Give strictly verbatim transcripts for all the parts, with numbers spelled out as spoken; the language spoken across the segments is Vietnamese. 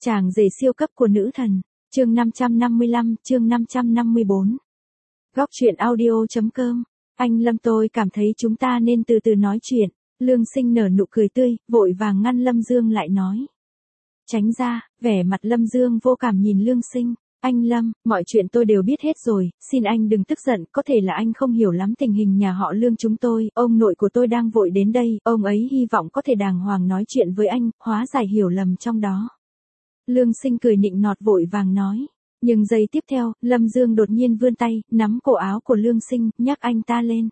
Chàng rể siêu cấp của nữ thần, chương năm trăm năm mươi lăm, chương năm trăm năm mươi bốn. Góc truyện audio.com. Anh Lâm, tôi cảm thấy chúng ta nên từ từ nói chuyện. Lương Sinh nở nụ cười tươi, vội vàng ngăn Lâm Dương lại nói. Tránh ra, vẻ mặt Lâm Dương vô cảm nhìn Lương Sinh. Anh Lâm, mọi chuyện tôi đều biết hết rồi, xin anh đừng tức giận, có thể là anh không hiểu lắm tình hình nhà họ Lương chúng tôi, ông nội của tôi đang vội đến đây, ông ấy hy vọng có thể đàng hoàng nói chuyện với anh, hóa giải hiểu lầm trong đó. Lương Sinh cười nịnh nọt vội vàng nói. Nhưng giây tiếp theo, Lâm Dương đột nhiên vươn tay, nắm cổ áo của Lương Sinh, nhắc anh ta lên.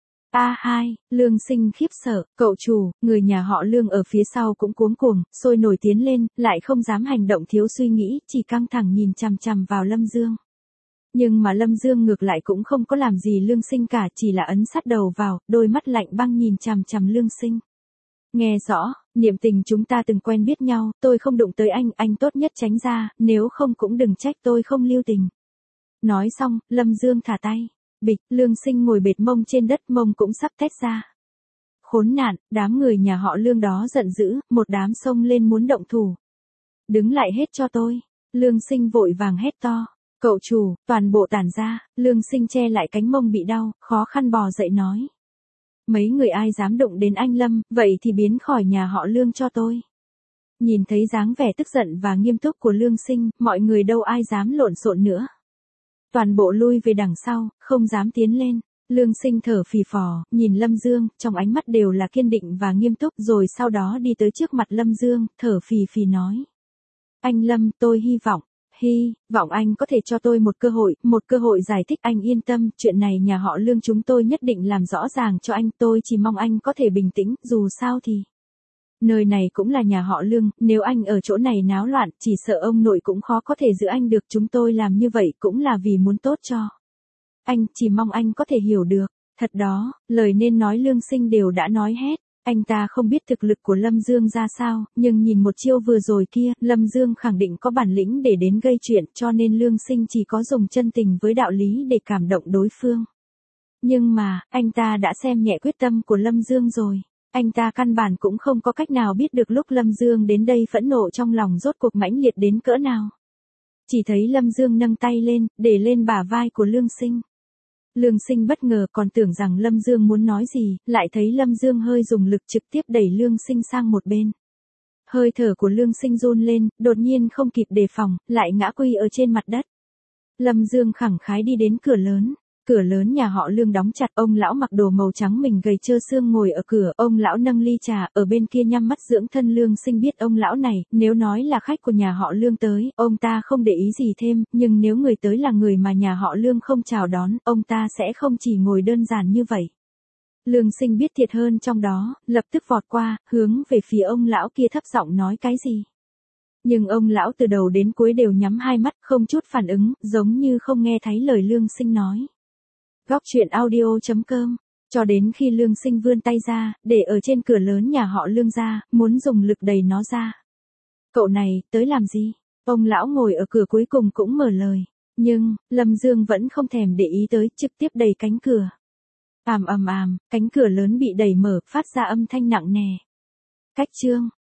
A hai, Lương Sinh khiếp sợ, cậu chủ, người nhà họ Lương ở phía sau cũng cuống cuồng, sôi nổi tiến lên, lại không dám hành động thiếu suy nghĩ, chỉ căng thẳng nhìn chằm chằm vào Lâm Dương. Nhưng mà Lâm Dương ngược lại cũng không có làm gì Lương Sinh cả, chỉ là ấn sát đầu vào, đôi mắt lạnh băng nhìn chằm chằm Lương Sinh. Nghe rõ, niệm tình chúng ta từng quen biết nhau, tôi không đụng tới anh, anh tốt nhất tránh ra, nếu không cũng đừng trách tôi không lưu tình. Nói xong, Lâm Dương thả tay. Bịch, Lương Sinh ngồi bệt mông trên đất, mông cũng sắp tét ra. Khốn nạn, đám người nhà họ Lương đó giận dữ, một đám xông lên muốn động thủ. Đứng lại hết cho tôi. Lương Sinh vội vàng hét to. Cậu chủ, toàn bộ tản ra. Lương Sinh che lại cánh mông bị đau, khó khăn bò dậy nói. Mấy người ai dám động đến anh Lâm, vậy thì biến khỏi nhà họ Lương cho tôi. Nhìn thấy dáng vẻ tức giận và nghiêm túc của Lương Sinh, mọi người đâu ai dám lộn xộn nữa. Toàn bộ lui về đằng sau, không dám tiến lên. Lương Sinh thở phì phò, nhìn Lâm Dương, trong ánh mắt đều là kiên định và nghiêm túc, rồi sau đó đi tới trước mặt Lâm Dương, thở phì phì nói. Anh Lâm, tôi hy vọng, hy vọng anh có thể cho tôi một cơ hội, một cơ hội giải thích. Anh yên tâm, chuyện này nhà họ Lương chúng tôi nhất định làm rõ ràng cho anh, tôi chỉ mong anh có thể bình tĩnh, dù sao thì. Nơi này cũng là nhà họ Lương, nếu anh ở chỗ này náo loạn, chỉ sợ ông nội cũng khó có thể giữ anh được, chúng tôi làm như vậy cũng là vì muốn tốt cho. Anh, chỉ mong anh có thể hiểu được, thật đó, lời nên nói Lương Sinh đều đã nói hết, anh ta không biết thực lực của Lâm Dương ra sao, nhưng nhìn một chiêu vừa rồi kia, Lâm Dương khẳng định có bản lĩnh để đến gây chuyện, cho nên Lương Sinh chỉ có dùng chân tình với đạo lý để cảm động đối phương. Nhưng mà, anh ta đã xem nhẹ quyết tâm của Lâm Dương rồi. Anh ta căn bản cũng không có cách nào biết được lúc Lâm Dương đến đây phẫn nộ trong lòng rốt cuộc mãnh liệt đến cỡ nào. Chỉ thấy Lâm Dương nâng tay lên, để lên bả vai của Lương Sinh. Lương Sinh bất ngờ còn tưởng rằng Lâm Dương muốn nói gì, lại thấy Lâm Dương hơi dùng lực trực tiếp đẩy Lương Sinh sang một bên. Hơi thở của Lương Sinh run lên, đột nhiên không kịp đề phòng, lại ngã quỵ ở trên mặt đất. Lâm Dương khẳng khái đi đến cửa lớn. Cửa lớn nhà họ Lương đóng chặt, ông lão mặc đồ màu trắng mình gầy trơ xương ngồi ở cửa, ông lão nâng ly trà, ở bên kia nhắm mắt dưỡng thân. Lương Sinh biết ông lão này, nếu nói là khách của nhà họ Lương tới, ông ta không để ý gì thêm, nhưng nếu người tới là người mà nhà họ Lương không chào đón, ông ta sẽ không chỉ ngồi đơn giản như vậy. Lương Sinh biết thiệt hơn trong đó, lập tức vọt qua, hướng về phía ông lão kia thấp giọng nói cái gì. Nhưng ông lão từ đầu đến cuối đều nhắm hai mắt, không chút phản ứng, giống như không nghe thấy lời Lương Sinh nói. Góc truyện audio.com. Cho đến khi Lương Sinh vươn tay ra, để ở trên cửa lớn nhà họ Lương ra, muốn dùng lực đẩy nó ra. Cậu này, tới làm gì? Ông lão ngồi ở cửa cuối cùng cũng mở lời. Nhưng, Lâm Dương vẫn không thèm để ý tới, trực tiếp đẩy cánh cửa. Àm ầm ầm, cánh cửa lớn bị đẩy mở, phát ra âm thanh nặng nề. Cách chương.